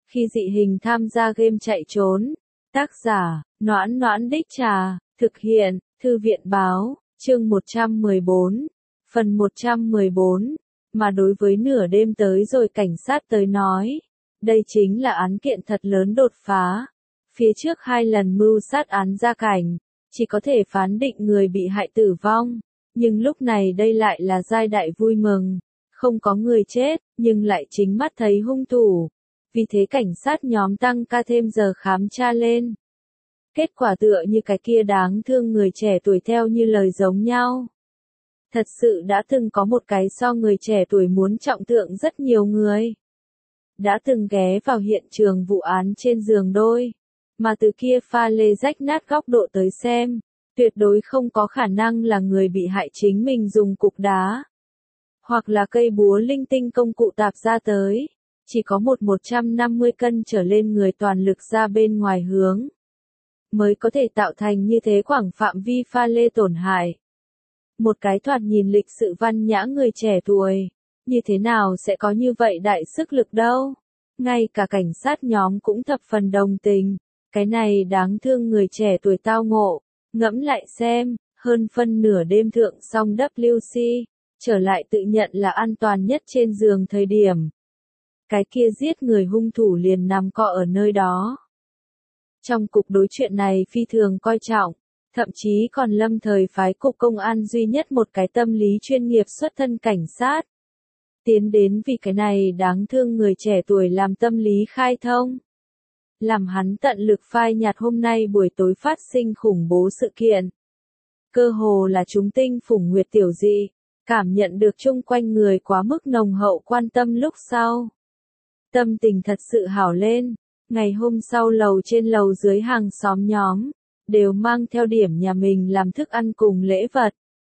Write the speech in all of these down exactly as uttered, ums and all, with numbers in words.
Khi dị hình tham gia game chạy trốn. Tác giả, Noãn Noãn Đích Trà, thực hiện, Thư viện Báo, chương một trăm mười bốn, phần một trăm mười bốn, mà đối với nửa đêm tới rồi cảnh sát tới nói, đây chính là án kiện thật lớn đột phá. Phía trước hai lần mưu sát án gia cảnh, chỉ có thể phán định người bị hại tử vong, nhưng lúc này đây lại là giai đại vui mừng, không có người chết, nhưng lại chính mắt thấy hung thủ. Vì thế cảnh sát nhóm tăng ca thêm giờ khám tra lên. Kết quả tựa như cái kia đáng thương người trẻ tuổi theo như lời giống nhau. Thật sự đã từng có một cái so người trẻ tuổi muốn trọng tượng rất nhiều người. Đã từng ghé vào hiện trường vụ án trên giường đôi, mà từ kia pha lê rách nát góc độ tới xem, tuyệt đối không có khả năng là người bị hại chính mình dùng cục đá, hoặc là cây búa linh tinh công cụ tạp ra tới. Chỉ có một một trăm năm mươi cân trở lên người toàn lực ra bên ngoài hướng, mới có thể tạo thành như thế khoảng phạm vi pha lê tổn hại. Một cái thoạt nhìn lịch sự văn nhã người trẻ tuổi, như thế nào sẽ có như vậy đại sức lực đâu. Ngay cả cảnh sát nhóm cũng thập phần đồng tình, cái này đáng thương người trẻ tuổi tao ngộ. Ngẫm lại xem, hơn phân nửa đêm thượng xong W C, trở lại tự nhận là an toàn nhất trên giường thời điểm. Cái kia giết người hung thủ liền nằm cọ ở nơi đó. Trong cục đối chuyện này phi thường coi trọng, thậm chí còn lâm thời phái cục công an duy nhất một cái tâm lý chuyên nghiệp xuất thân cảnh sát. Tiến đến vì cái này đáng thương người trẻ tuổi làm tâm lý khai thông. Làm hắn tận lực phai nhạt hôm nay buổi tối phát sinh khủng bố sự kiện. Cơ hồ là chúng tinh phủng nguyệt tiểu dị, cảm nhận được chung quanh người quá mức nồng hậu quan tâm lúc sau. Tâm tình thật sự hảo lên, ngày hôm sau lầu trên lầu dưới hàng xóm nhóm, đều mang theo điểm nhà mình làm thức ăn cùng lễ vật.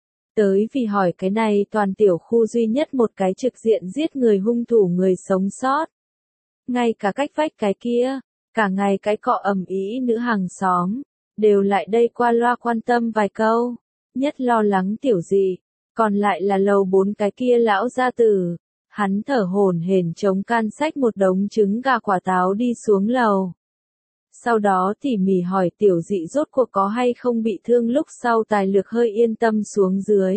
Tới vì hỏi cái này toàn tiểu khu duy nhất một cái trực diện giết người hung thủ người sống sót. Ngay cả cách vách cái kia, cả ngày cái cọ ầm ĩ nữ hàng xóm, đều lại đây qua loa quan tâm vài câu, nhất lo lắng tiểu dị, còn lại là lầu bốn cái kia lão gia tử. Hắn thở hổn hển chống can xách một đống trứng gà quả táo đi xuống lầu. Sau đó tỉ mỉ hỏi tiểu dị rốt cuộc có hay không bị thương lúc sau tài lực hơi yên tâm xuống dưới.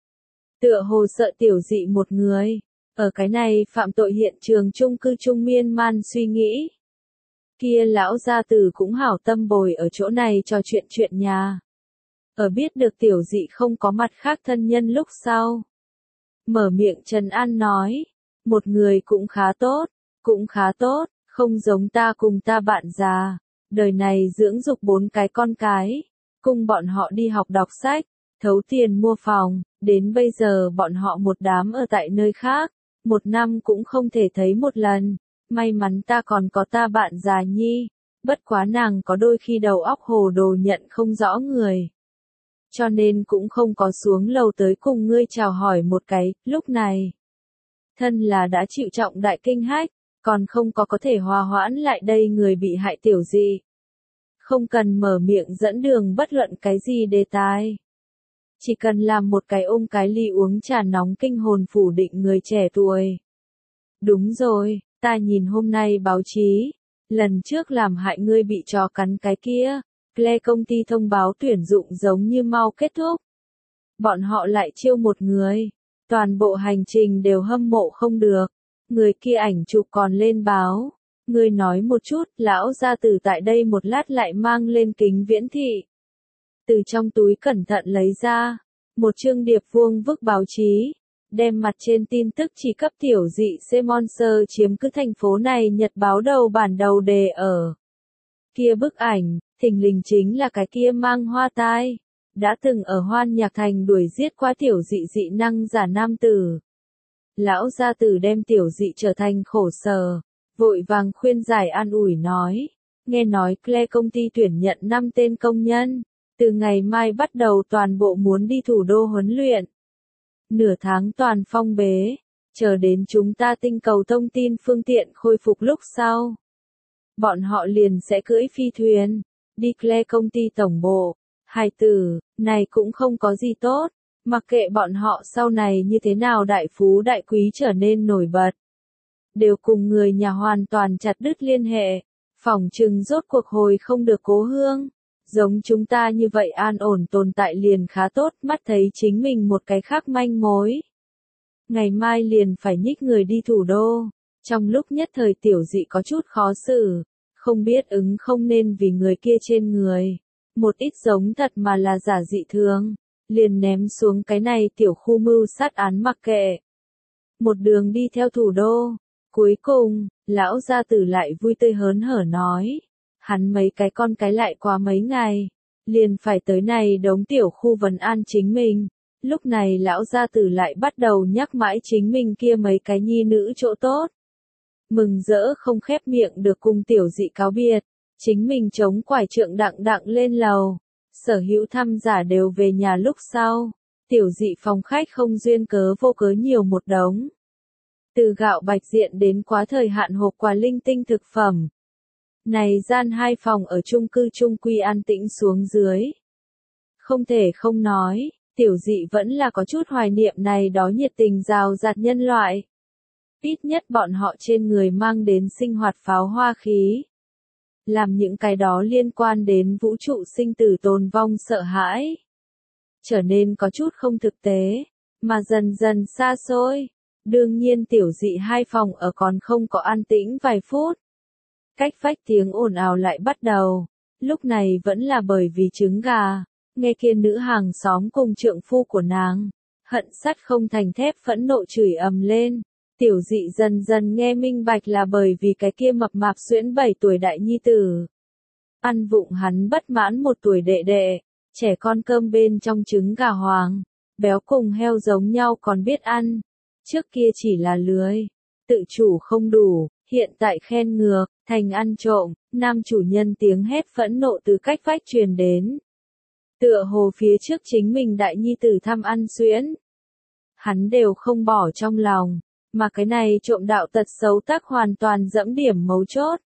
Tựa hồ sợ tiểu dị một người, ở cái này phạm tội hiện trường chung cư trung miên man suy nghĩ. Kia lão gia tử cũng hảo tâm bồi ở chỗ này trò chuyện chuyện nhà. Ở biết được tiểu dị không có mặt khác thân nhân lúc sau. Mở miệng trấn an nói, một người cũng khá tốt, cũng khá tốt, không giống ta cùng ta bạn già, đời này dưỡng dục bốn cái con cái, cùng bọn họ đi học đọc sách, thấu tiền mua phòng, đến bây giờ bọn họ một đám ở tại nơi khác, một năm cũng không thể thấy một lần, may mắn ta còn có ta bạn già nhi, bất quá nàng có đôi khi đầu óc hồ đồ nhận không rõ người. Cho nên cũng không có xuống lầu tới cùng ngươi chào hỏi một cái, lúc này. Thân là đã chịu trọng đại kinh hách, còn không có có thể hòa hoãn lại đây người bị hại tiểu gì. Không cần mở miệng dẫn đường bất luận cái gì đề tài. Chỉ cần làm một cái ôm cái ly uống trà nóng kinh hồn phủ định người trẻ tuổi. Đúng rồi, ta nhìn hôm nay báo chí, lần trước làm hại ngươi bị chó cắn cái kia. Cle công ty thông báo tuyển dụng giống như mau kết thúc. Bọn họ lại chiêu một người. Toàn bộ hành trình đều hâm mộ không được. Người kia ảnh chụp còn lên báo. Người nói một chút, lão gia tử tại đây một lát lại mang lên kính viễn thị. Từ trong túi cẩn thận lấy ra. Một chương điệp vuông vức báo chí. Đem mặt trên tin tức chỉ cấp tiểu dị Semonser chiếm cứ thành phố này nhật báo đầu bản đầu đề ở. Kia bức ảnh. Thình lình chính là cái kia mang hoa tai, đã từng ở Hoan Nhạc Thành đuổi giết qua tiểu dị dị năng giả nam tử. Lão gia tử đem tiểu dị trở thành khổ sở, vội vàng khuyên giải an ủi nói, nghe nói Cle công ty tuyển nhận năm tên công nhân, từ ngày mai bắt đầu toàn bộ muốn đi thủ đô huấn luyện. Nửa tháng toàn phong bế, chờ đến chúng ta tinh cầu thông tin phương tiện khôi phục lúc sau. Bọn họ liền sẽ cưỡi phi thuyền. Đi Cle công ty tổng bộ, hài tử, này cũng không có gì tốt, mặc kệ bọn họ sau này như thế nào đại phú đại quý trở nên nổi bật. đều cùng người nhà hoàn toàn chặt đứt liên hệ. Phỏng chừng rốt cuộc hồi không được cố hương. Giống chúng ta như vậy an ổn tồn tại liền khá tốt, mắt thấy chính mình một cái khác manh mối. Ngày mai liền phải nhích người đi thủ đô. Trong lúc nhất thời tiểu dị có chút khó xử, không biết ứng không nên vì người kia trên người. Một ít giống thật mà là giả dị thường, liền ném xuống cái này tiểu khu mưu sát án mặc kệ. Một đường đi theo thủ đô, cuối cùng, lão gia tử lại vui tươi hớn hở nói. Hắn mấy cái con cái lại qua mấy ngày, liền phải tới này đống tiểu khu vấn an chính mình. Lúc này lão gia tử lại bắt đầu nhắc mãi chính mình kia mấy cái nhi nữ chỗ tốt. Mừng rỡ không khép miệng được cùng tiểu dị cáo biệt, chính mình chống quải trượng đặng đặng lên lầu. Sở hữu thăm giả đều về nhà lúc sau, tiểu dị phòng khách không duyên cớ vô cớ nhiều một đống. Từ gạo bạch diện đến quá thời hạn hộp quà linh tinh thực phẩm. Này gian hai phòng ở chung cư trung quy an tĩnh xuống dưới. Không thể không nói, tiểu dị vẫn là có chút hoài niệm này đó nhiệt tình rào rạt nhân loại. Ít nhất bọn họ trên người mang đến sinh hoạt pháo hoa khí. Làm những cái đó liên quan đến vũ trụ sinh tử tồn vong sợ hãi. Trở nên có chút không thực tế, mà dần dần xa xôi. Đương nhiên tiểu dị hai phòng ở còn không có an tĩnh vài phút. Cách vách tiếng ồn ào lại bắt đầu. Lúc này vẫn là bởi vì trứng gà. Nghe kia nữ hàng xóm cùng trượng phu của nàng. Hận sắt không thành thép phẫn nộ chửi ầm lên. Tiểu dị dần dần nghe minh bạch là bởi vì cái kia mập mạp xuyễn bảy tuổi đại nhi tử. Ăn vụng hắn bất mãn một tuổi đệ đệ. Trẻ con cơm bên trong trứng gà hoàng. Béo cùng heo giống nhau còn biết ăn. Trước kia chỉ là lười. Tự chủ không đủ. Hiện tại khen ngược. Thành ăn trộm. Nam chủ nhân tiếng hét phẫn nộ từ cách vách truyền đến. Tựa hồ phía trước chính mình đại nhi tử thăm ăn xuyễn. Hắn đều không bỏ trong lòng. Mà cái này trộm đạo tật xấu tác hoàn toàn dẫm điểm mấu chốt.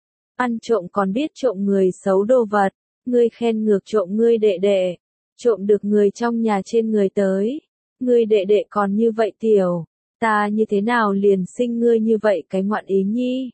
Ăn trộm còn biết trộm người xấu đồ vật. Ngươi khen ngược trộm ngươi đệ đệ. Trộm được người trong nhà trên người tới. Ngươi đệ đệ còn như vậy tiểu. Ta như thế nào liền sinh ngươi như vậy cái ngoạn ý nhi.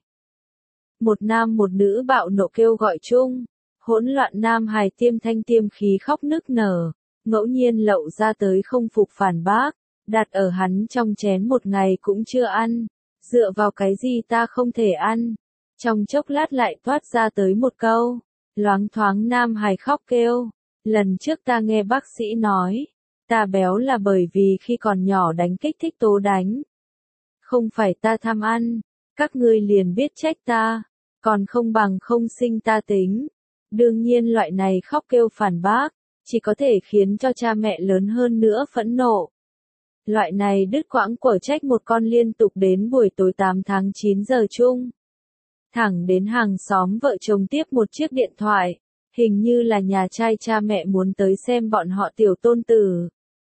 Một nam một nữ bạo nộ kêu gọi chung. Hỗn loạn nam hài tiêm thanh tiêm khí khóc nức nở. Ngẫu nhiên lậu ra tới không phục phản bác. Đặt ở hắn trong chén một ngày cũng chưa ăn. Dựa vào cái gì ta không thể ăn. Trong chốc lát lại toát ra tới một câu. Loáng thoáng nam hài khóc kêu. Lần trước ta nghe bác sĩ nói. Ta béo là bởi vì khi còn nhỏ đánh kích thích tố đánh. Không phải ta tham ăn. Các ngươi liền biết trách ta. Còn không bằng không sinh ta tính. Đương nhiên loại này khóc kêu phản bác. Chỉ có thể khiến cho cha mẹ lớn hơn nữa phẫn nộ. Loại này đứt quãng quở trách một con liên tục đến buổi tối tám tháng chín giờ chung. Thẳng đến hàng xóm vợ chồng tiếp một chiếc điện thoại. Hình như là nhà trai cha mẹ muốn tới xem bọn họ tiểu tôn tử.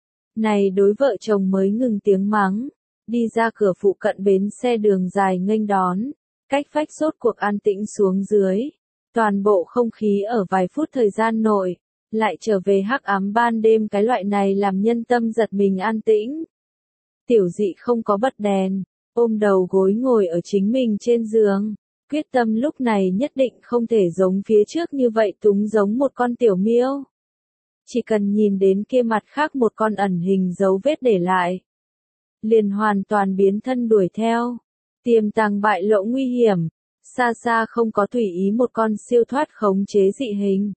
Này đối vợ chồng mới ngừng tiếng mắng. Đi ra cửa phụ cận bến xe đường dài nghênh đón. Cách vách sốt cuộc an tĩnh xuống dưới. Toàn bộ không khí ở vài phút thời gian nội. Lại trở về hắc ám ban đêm cái loại này làm nhân tâm giật mình an tĩnh. Tiểu dị không có bật đèn. Ôm đầu gối ngồi ở chính mình trên giường. Quyết tâm lúc này nhất định không thể giống phía trước như vậy túng giống một con tiểu miêu. Chỉ cần nhìn đến kia mặt khác một con ẩn hình dấu vết để lại. Liền hoàn toàn biến thân đuổi theo. Tiềm tàng bại lộ nguy hiểm. Xa xa không có tùy ý một con siêu thoát khống chế dị hình.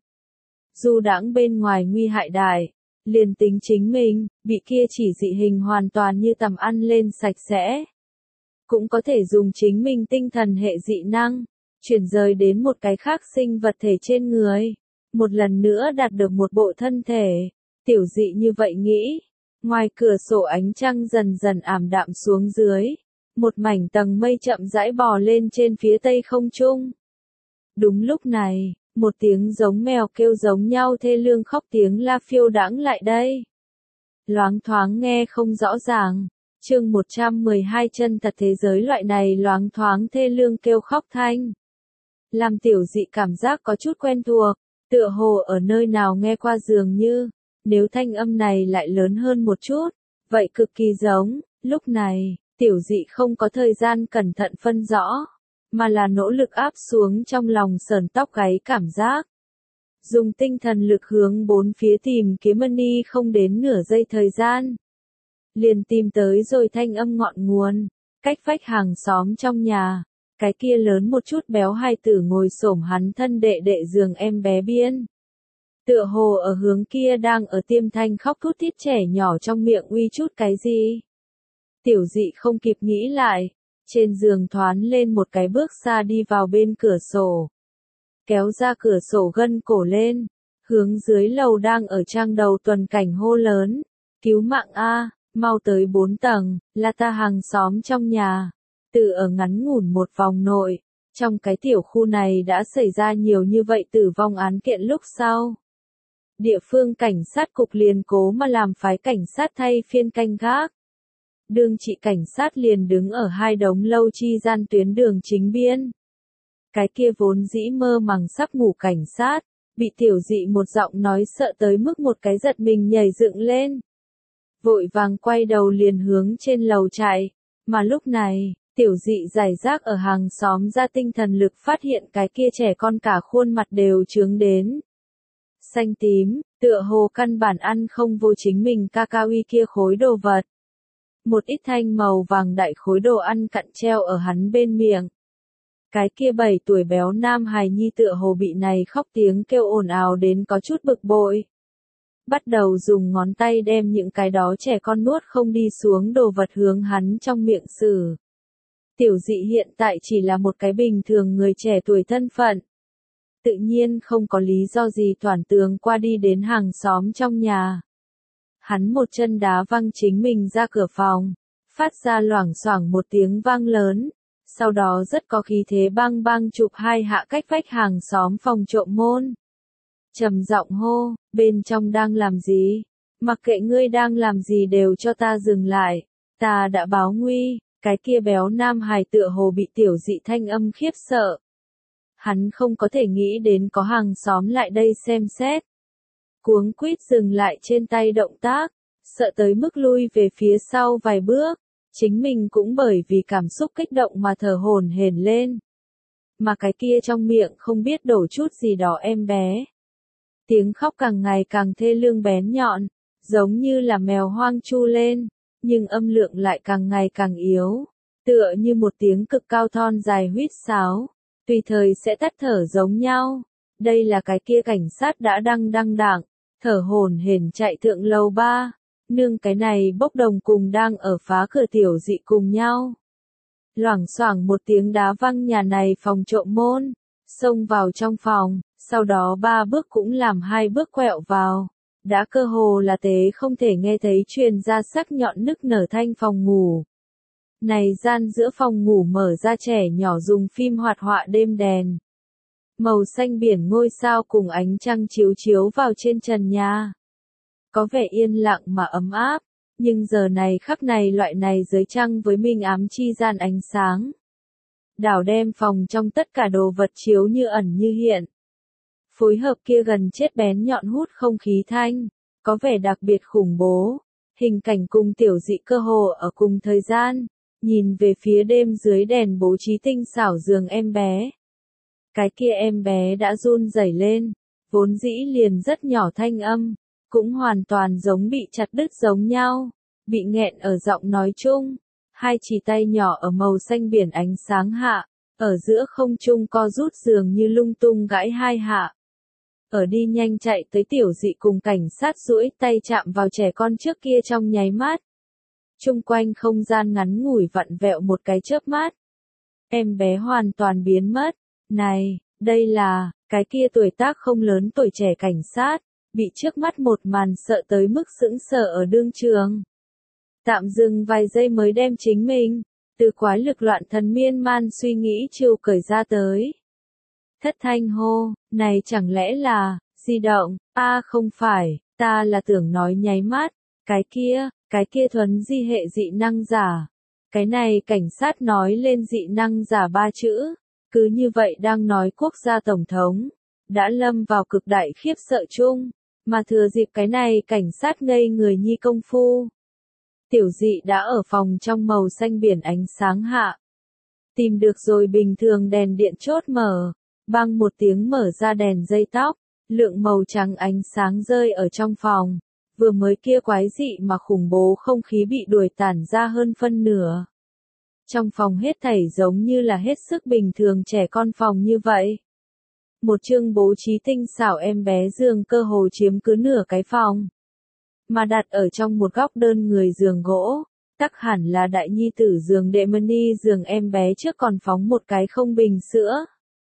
Dù đãng bên ngoài nguy hại đại. Liền tính chính mình, bị kia chỉ dị hình hoàn toàn như tầm ăn lên sạch sẽ. Cũng có thể dùng chính mình tinh thần hệ dị năng. Chuyển rời đến một cái khác sinh vật thể trên người. Một lần nữa đạt được một bộ thân thể. Tiểu dị như vậy nghĩ. Ngoài cửa sổ ánh trăng dần dần ảm đạm xuống dưới. Một mảnh tầng mây chậm rãi bò lên trên phía tây không trung. Đúng lúc này, một tiếng giống mèo kêu giống nhau thê lương khóc tiếng la phiêu đãng lại đây. Loáng thoáng nghe không rõ ràng. Chương một trăm mười hai chân thật thế giới loại này loáng thoáng thê lương kêu khóc thanh. Làm tiểu dị cảm giác có chút quen thuộc. Tựa hồ ở nơi nào nghe qua dường như. Nếu thanh âm này lại lớn hơn một chút. Vậy cực kỳ giống. Lúc này, Tiểu dị không có thời gian cẩn thận phân rõ, mà là nỗ lực áp xuống trong lòng sờn tóc gáy cảm giác. Dùng tinh thần lực hướng bốn phía tìm kiếm Money không đến nửa giây thời gian. Liền tìm tới rồi thanh âm ngọn nguồn, cách vách hàng xóm trong nhà. Cái kia lớn một chút béo hai tử ngồi xổm hắn thân đệ đệ giường em bé biên. Tựa hồ ở hướng kia đang ở tiêm thanh khóc thút thít trẻ nhỏ trong miệng uy chút cái gì. Tiểu dị không kịp nghĩ lại, trên giường thoán lên một cái bước xa đi vào bên cửa sổ. Kéo ra cửa sổ gân cổ lên, hướng dưới lầu đang ở trang đầu tuần cảnh hô lớn. Cứu mạng A, mau tới bốn tầng, là ta hàng xóm trong nhà. Từ ở ngắn ngủn một vòng nội, trong cái tiểu khu này đã xảy ra nhiều như vậy tử vong án kiện lúc sau. Địa phương cảnh sát cục liền cố mà làm phái cảnh sát thay phiên canh gác. Đương trị cảnh sát liền đứng ở hai đống lâu chi gian tuyến đường chính biên. Cái kia vốn dĩ mơ màng sắp ngủ cảnh sát, bị tiểu dị một giọng nói sợ tới mức một cái giật mình nhảy dựng lên. Vội vàng quay đầu liền hướng trên lầu chạy, mà lúc này, tiểu dị giải rác ở hàng xóm ra tinh thần lực phát hiện cái kia trẻ con cả khuôn mặt đều trướng đến. Xanh tím, tựa hồ căn bản ăn không vô chính mình ca cao y kia khối đồ vật. Một ít thanh màu vàng đại khối đồ ăn cặn treo ở hắn bên miệng. Cái kia bảy tuổi béo nam hài nhi tựa hồ bị này khóc tiếng kêu ồn ào đến có chút bực bội. Bắt đầu dùng ngón tay đem những cái đó trẻ con nuốt không đi xuống đồ vật hướng hắn trong miệng xử. Tiểu dị hiện tại chỉ là một cái bình thường người trẻ tuổi thân phận. Tự nhiên không có lý do gì thoản tường qua đi đến hàng xóm trong nhà. Hắn một chân đá văng chính mình ra cửa phòng, phát ra loảng xoảng một tiếng vang lớn, sau đó rất có khí thế bang bang chụp hai hạ cách vách hàng xóm phòng trộm môn. Trầm giọng hô, bên trong đang làm gì? Mặc kệ ngươi đang làm gì đều cho ta dừng lại, ta đã báo nguy. Cái kia béo nam hài tựa hồ bị tiểu dị thanh âm khiếp sợ. Hắn không có thể nghĩ đến có hàng xóm lại đây xem xét. Cuống quýt dừng lại trên tay động tác, sợ tới mức lui về phía sau vài bước, chính mình cũng bởi vì cảm xúc kích động mà thở hổn hển lên. Mà cái kia trong miệng không biết đổ chút gì đó em bé. Tiếng khóc càng ngày càng thê lương bén nhọn, giống như là mèo hoang chu lên. Nhưng âm lượng lại càng ngày càng yếu, tựa như một tiếng cực cao thon dài huýt sáo, tùy thời sẽ tắt thở giống nhau. Đây là cái kia cảnh sát đã đăng đăng đảng, thở hổn hển chạy thượng lầu ba, nương cái này bốc đồng cùng đang ở phá cửa tiểu dị cùng nhau. Loảng xoảng một tiếng đá văng nhà này phòng trộm môn, xông vào trong phòng, sau đó ba bước cũng làm hai bước quẹo vào. Đã cơ hồ là tế không thể nghe thấy truyền ra sắc nhọn nức nở thanh phòng ngủ. Này gian giữa phòng ngủ mở ra trẻ nhỏ dùng phim hoạt họa đêm đèn. Màu xanh biển ngôi sao cùng ánh trăng chiếu chiếu vào trên trần nhà. Có vẻ yên lặng mà ấm áp, nhưng giờ này khắc này loại này dưới trăng với minh ám chi gian ánh sáng. Đảo đem phòng trong tất cả đồ vật chiếu như ẩn như hiện. Phối hợp kia gần chết bén nhọn hút không khí thanh, có vẻ đặc biệt khủng bố. Hình cảnh cùng tiểu dị cơ hồ ở cùng thời gian, nhìn về phía đêm dưới đèn bố trí tinh xảo giường em bé. Cái kia em bé đã run rẩy lên, vốn dĩ liền rất nhỏ thanh âm, cũng hoàn toàn giống bị chặt đứt giống nhau, bị nghẹn ở giọng nói chung. Hai chỉ tay nhỏ ở màu xanh biển ánh sáng hạ, ở giữa không trung co rút dường như lung tung gãi hai hạ. Ở đi nhanh chạy tới tiểu dị cùng cảnh sát duỗi tay chạm vào trẻ con trước kia trong nháy mắt. Trung quanh không gian ngắn ngủi vặn vẹo một cái chớp mắt. Em bé hoàn toàn biến mất. Này, đây là, cái kia tuổi tác không lớn tuổi trẻ cảnh sát, bị trước mắt một màn sợ tới mức sững sờ ở đương trường. Tạm dừng vài giây mới đem chính mình, từ quái lực loạn thần miên man suy nghĩ chiều cởi ra tới. Thất thanh hô, này chẳng lẽ là, di động, a không phải, ta là tưởng nói nháy mắt, cái kia, cái kia thuần di hệ dị năng giả. Cái này cảnh sát nói lên dị năng giả ba chữ, cứ như vậy đang nói quốc gia tổng thống, đã lâm vào cực đại khiếp sợ chung, mà thừa dịp cái này cảnh sát ngây người nhi công phu. Tiểu dị đã ở phòng trong màu xanh biển ánh sáng hạ. Tìm được rồi, bình thường đèn điện chốt mở, bang một tiếng mở ra đèn dây tóc, lượng màu trắng ánh sáng rơi ở trong phòng. Vừa mới kia quái dị mà khủng bố không khí bị đuổi tản ra hơn phân nửa. Trong phòng hết thảy giống như là hết sức bình thường trẻ con phòng như vậy. Một chương bố trí tinh xảo em bé giường cơ hồ chiếm cứ nửa cái phòng. Mà đặt ở trong một góc đơn người giường gỗ, tắc hẳn là đại nhi tử giường đệ mini giường em bé trước còn phóng một cái không bình sữa.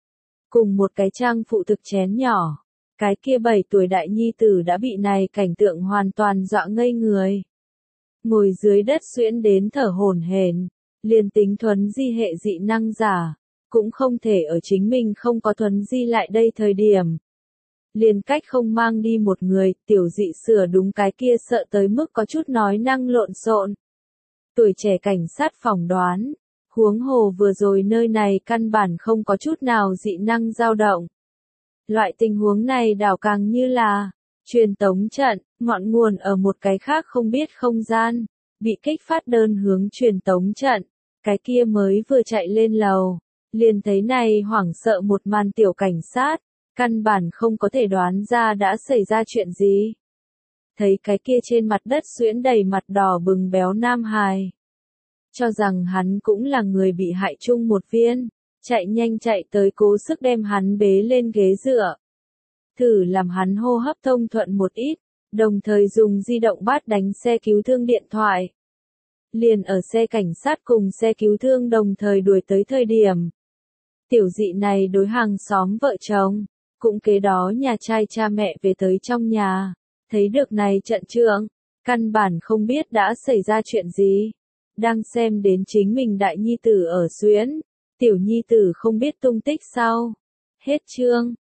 Cùng một cái trang phụ thực chén nhỏ. Cái kia bảy tuổi đại nhi tử đã bị này cảnh tượng hoàn toàn dọa ngây người. Ngồi dưới đất xuyễn đến thở hổn hển, liền tính thuấn di hệ dị năng giả, cũng không thể ở chính mình không có thuấn di lại đây thời điểm. Liền cách không mang đi một người, tiểu dị sửa đúng cái kia sợ tới mức có chút nói năng lộn xộn. Tuổi trẻ cảnh sát phỏng đoán, huống hồ vừa rồi nơi này căn bản không có chút nào dị năng dao động. Loại tình huống này đảo càng như là truyền tống trận, ngọn nguồn ở một cái khác không biết không gian, bị kích phát đơn hướng truyền tống trận, cái kia mới vừa chạy lên lầu, liền thấy này hoảng sợ một màn tiểu cảnh sát, căn bản không có thể đoán ra đã xảy ra chuyện gì. Thấy cái kia trên mặt đất xuyễn đầy mặt đỏ bừng béo nam hài. Cho rằng hắn cũng là người bị hại chung một viên. Chạy nhanh chạy tới cố sức đem hắn bế lên ghế dựa. Thử làm hắn hô hấp thông thuận một ít, đồng thời dùng di động bát đánh xe cứu thương điện thoại. Liền ở xe cảnh sát cùng xe cứu thương đồng thời đuổi tới thời điểm. Tiểu dị này đối hàng xóm vợ chồng, cũng kế đó nhà trai cha mẹ về tới trong nhà, thấy được này trận trượng, căn bản không biết đã xảy ra chuyện gì. Đang xem đến chính mình đại nhi tử ở xuyễn. Tiểu nhi tử không biết tung tích sau. Hết chương.